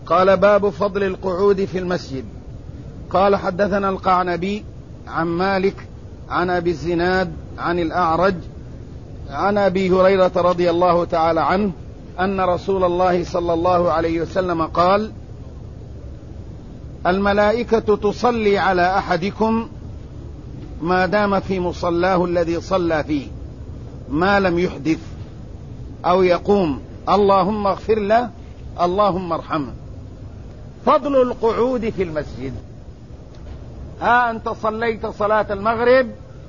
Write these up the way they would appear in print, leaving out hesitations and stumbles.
قال باب فضل القعود في المسجد. قال حدثنا القعنبي عن مالك عن أبي الزناد عن الأعرج عن أبي هريرة رضي الله تعالى عنه أن رسول الله صلى الله عليه وسلم قال: الملائكة تصلي على أحدكم ما دام في مصلاه الذي صلى فيه ما لم يحدث أو يقوم اللهم اغفر له اللهم ارحمه. فضل القعود في المسجد. ها أنت صليت صلاة المغرب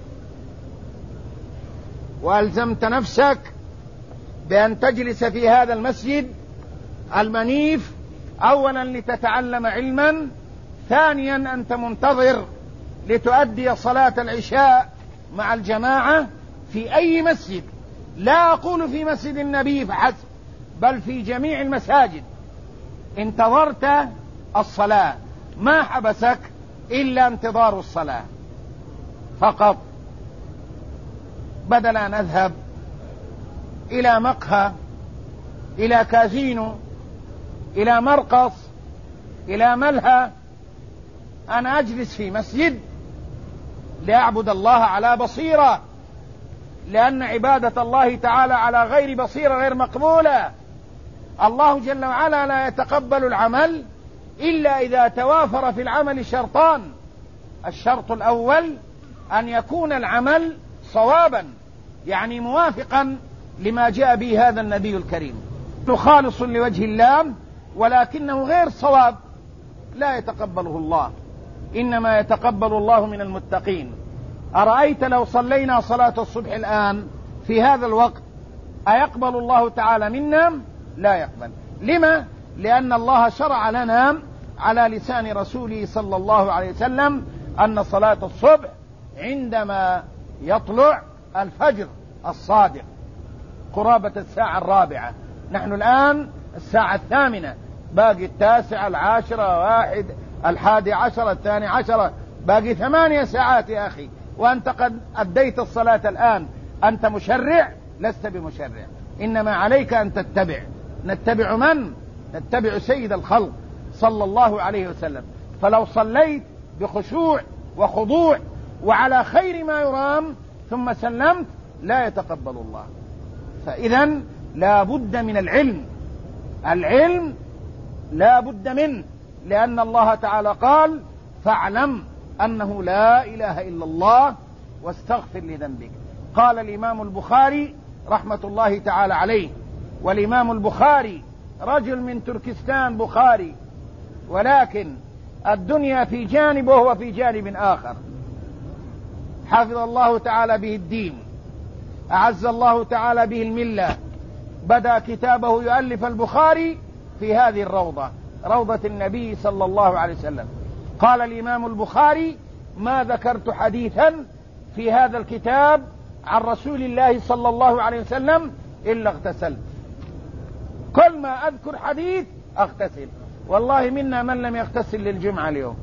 وألزمت نفسك بأن تجلس في هذا المسجد المنيف، أولا لتتعلم علما، ثانيا أنت منتظر لتؤدي صلاة العشاء مع الجماعة في أي مسجد، لا أقول في مسجد النبي فحسب بل في جميع المساجد. انتظرت الصلاة، ما حبسك إلا انتظار الصلاة فقط، بدل أن أذهب إلى مقهى، إلى كازينو، إلى مرقص، إلى ملهى، أنا أجلس في مسجد لأعبد الله على بصيرة، لأن عبادة الله تعالى على غير بصيرة غير مقبولة. الله جل وعلا لا يتقبل العمل إلا إذا توافر في العمل شرطان: الشرط الأول أن يكون العمل صوابا، يعني موافقا لما جاء به هذا النبي الكريم، خالص لوجه الله ولكنه غير صواب لا يتقبله الله، إنما يتقبل الله من المتقين. أرأيت لو صلينا صلاة الصبح الآن في هذا الوقت أيقبل الله تعالى منا؟ لا يقبل. لما؟ لأن الله شرع لنا على لسان رسوله صلى الله عليه وسلم أن صلاة الصبح عندما يطلع الفجر الصادق قرابة الساعة 4، نحن الآن الساعة 8، باقي 9، 10، 1، 11، 12، باقي 8 ساعات يا أخي، وأنت قد أديت الصلاة الآن. أنت مشرع؟ لست بمشرع، إنما عليك أن تتبع. نتبع من؟ نتبع سيد الخلق صلى الله عليه وسلم. فلو صليت بخشوع وخضوع وعلى خير ما يرام ثم سلمت لا يتقبل الله. فإذا لا بد من العلم، العلم لا بد منه، لأن الله تعالى قال: فاعلم أنه لا إله إلا الله واستغفر لذنبك. قال الإمام البخاري رحمة الله تعالى عليه، والإمام البخاري رجل من تركستان بخاري، ولكن الدنيا في جانب وهو في جانب آخر، حفظ الله تعالى به الدين، أعز الله تعالى به الملة. بدأ كتابه يؤلف البخاري في هذه الروضة، روضة النبي صلى الله عليه وسلم. قال الإمام البخاري: ما ذكرت حديثا في هذا الكتاب عن رسول الله صلى الله عليه وسلم إلا اغتسلت. كل ما أذكر حديث أغتسل. والله منا من لم يغتسل للجمعة اليوم،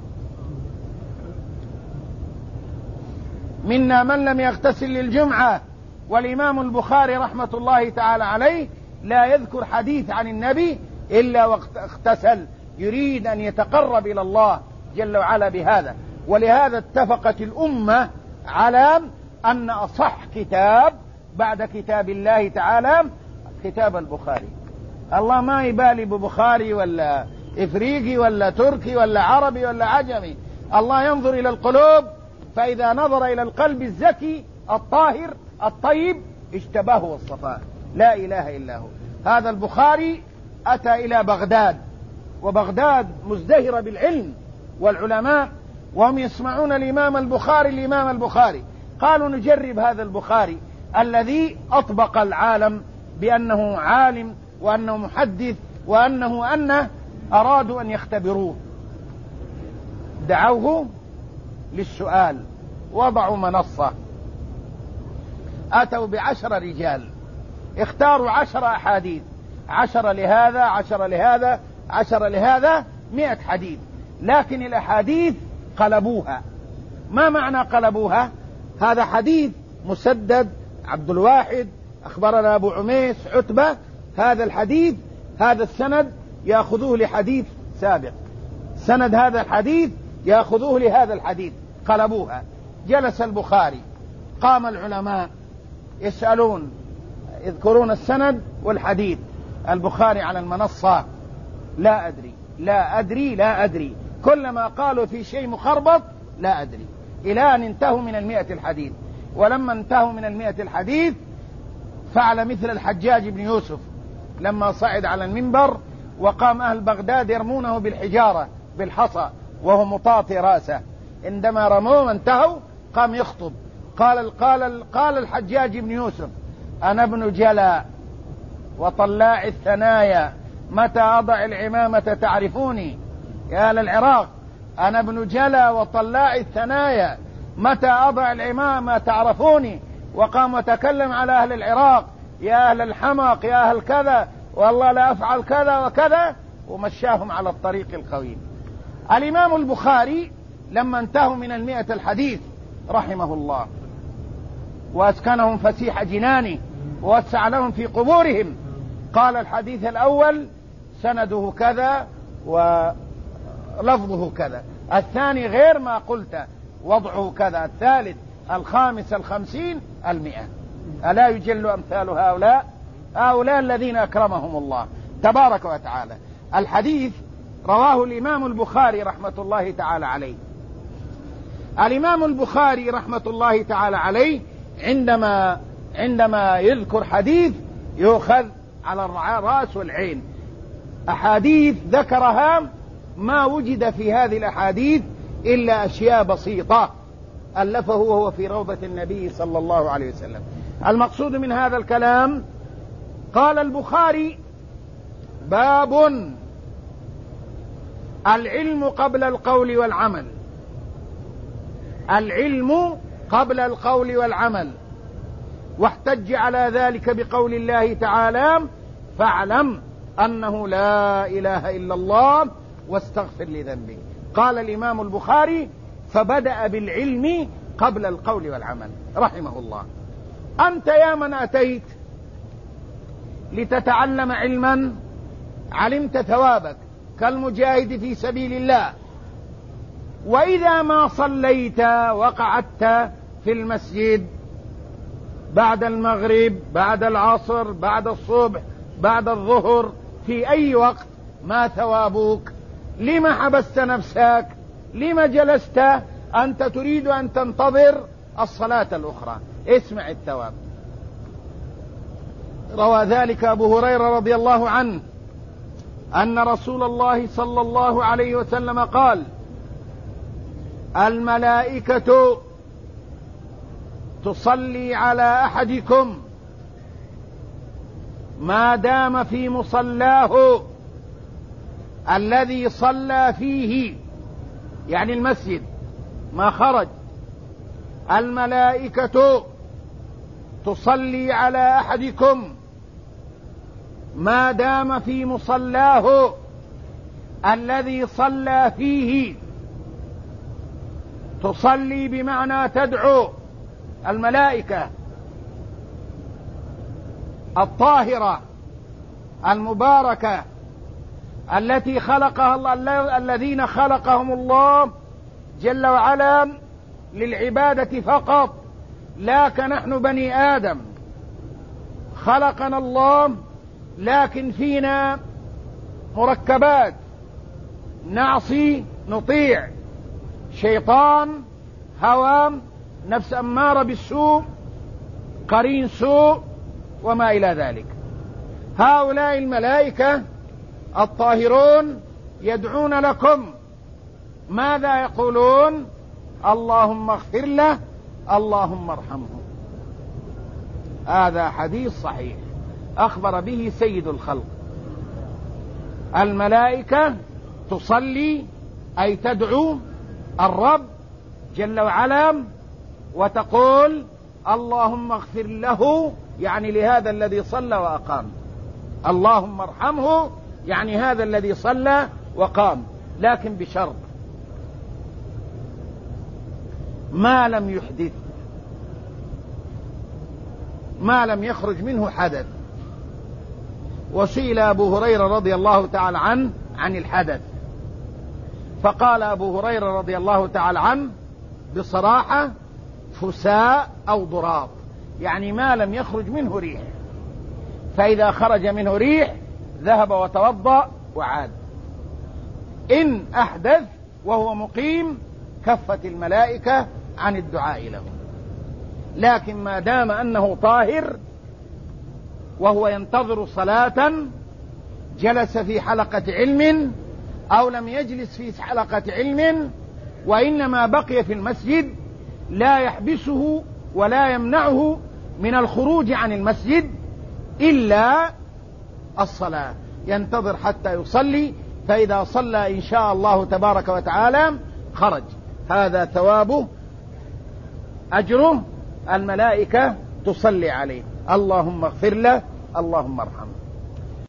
منا من لم يغتسل للجمعة. والإمام البخاري رحمة الله تعالى عليه لا يذكر حديث عن النبي إلا وقت اغتسل، يريد أن يتقرب إلى الله جل وعلا بهذا. ولهذا اتفقت الأمة على أن أصح كتاب بعد كتاب الله تعالى كتاب البخاري. الله ما يبالي ببخاري ولا إفريقي ولا تركي ولا عربي ولا عجمي، الله ينظر إلى القلوب، فإذا نظر إلى القلب الزكي الطاهر الطيب اشتباه والصفاء، لا إله إلا هو. هذا البخاري أتى إلى بغداد، وبغداد مزدهرة بالعلم والعلماء، وهم يسمعون الإمام البخاري. قالوا نجرب هذا البخاري الذي أطبق العالم بأنه عالم وأنه محدث وأنه أرادوا أن يختبروه، دعوه للسؤال، وضعوا منصة، أتوا ب10 رجال، اختاروا 10 أحاديث، 10 لهذا 10 لهذا 10 لهذا، 100 حديث. لكن الأحاديث قلبوها. ما معنى قلبوها؟ هذا حديث مسدد عبد الواحد أخبرنا أبو عميس عتبة، هذا الحديث هذا السند يأخذوه لحديث السابق، سند هذا الحديث يأخذوه لهذا الحديث، قلبوها. جلس البخاري، قام العلماء يسألون، يذكرون السند والحديث. البخاري على المنصة: لا أدري لا أدري لا أدري، كلما قالوا في شيء مخربط لا أدري، إلى أن انتهوا من 100 الحديث. ولما انتهوا من 100 الحديث فعل مثل الحجاج بن يوسف لما صعد على المنبر وقام أهل بغداد يرمونه بالحجارة بالحصى وهو مطاطي رأسه، عندما رموه انتهوا قام يخطب، قال الحجاج بن يوسف: أنا ابن جلا وطلاع الثنايا، متى أضع العمامة تعرفوني؟ يا أهل العراق، أنا ابن جلا وطلاع الثنايا، متى أضع العمامة تعرفوني؟ وقام وتكلم على أهل العراق: يا أهل الحمق، يا أهل كذا، والله لا أفعل كذا وكذا، ومشاهم على الطريق القويم. الإمام البخاري لما انتهوا من 100 الحديث رحمه الله وأسكنهم فسيح جنانه ووسع لهم في قبورهم، قال: الحديث الأول سنده كذا ولفظه كذا، الثاني غير ما قلت وضعه كذا، الثالث، الخامس، 50، 100. ألا يجل أمثال هؤلاء الذين أكرمهم الله تبارك وتعالى. الحديث رواه الإمام البخاري رحمة الله تعالى عليه. الإمام البخاري رحمة الله تعالى عليه عندما يذكر حديث يؤخذ على الرأس والعين. أحاديث ذكرها ما وجد في هذه الأحاديث إلا أشياء بسيطة ألفه وهو في روضة النبي صلى الله عليه وسلم. المقصود من هذا الكلام: قال البخاري: باب العلم قبل القول والعمل. العلم قبل القول والعمل. واحتج على ذلك بقول الله تعالى: فاعلم أنه لا إله إلا الله واستغفر لذنبك. قال الإمام البخاري: فبدأ بالعلم قبل القول والعمل رحمه الله. أنت يا من أتيت لتتعلم علما علمت ثوابك كالمجاهد في سبيل الله، وإذا ما صليت وقعدت في المسجد بعد المغرب، بعد العصر، بعد الصبح، بعد الظهر، في أي وقت، ما ثوابك؟ لما حبست نفسك؟ لما جلست أنت تريد أن تنتظر الصلاة الأخرى؟ اسمع الثواب. روى ذلك أبو هريرة رضي الله عنه أن رسول الله صلى الله عليه وسلم قال: الملائكة تصلي على أحدكم ما دام في مصلاه الذي صلى فيه، يعني المسجد ما خرج. الملائكة تصلي على أحدكم ما دام في مصلاه الذي صلى فيه. تصلي بمعنى تدعو. الملائكة الطاهرة المباركة التي خلقها الله، الذين خلقهم الله جل وعلا للعبادة فقط، لا كنحن بني آدم. خلقنا الله لكن فينا مركبات، نعصي نطيع، شيطان، هوى، نفس أمارة بالسوء، قرين سوء، وما إلى ذلك. هؤلاء الملائكة الطاهرون يدعون لكم، ماذا يقولون؟ اللهم اغفر له، اللهم ارحمه. هذا حديث صحيح أخبر به سيد الخلق. الملائكة تصلي أي تدعو الرب جل وعلا وتقول: اللهم اغفر له، يعني لهذا الذي صلى وأقام. اللهم ارحمه، يعني هذا الذي صلى وقام، لكن بشرط: ما لم يحدث، ما لم يخرج منه حدث. وسئل أبو هريرة رضي الله تعالى عنه عن الحدث فقال أبو هريرة رضي الله تعالى عنه بصراحة: فساء أو ضراط، يعني ما لم يخرج منه ريح، فإذا خرج منه ريح ذهب وتوضأ وعاد. إن أحدث وهو مقيم كفت الملائكة عن الدعاء له، لكن ما دام أنه طاهر وهو ينتظر صلاة، جلس في حلقة علم أو لم يجلس في حلقة علم وإنما بقي في المسجد، لا يحبسه ولا يمنعه من الخروج عن المسجد إلا الصلاة، ينتظر حتى يصلي، فإذا صلى إن شاء الله تبارك وتعالى خرج. هذا ثوابه، أجره، الملائكة تصلي عليه: اللهم اغفر له، اللهم ارحمه.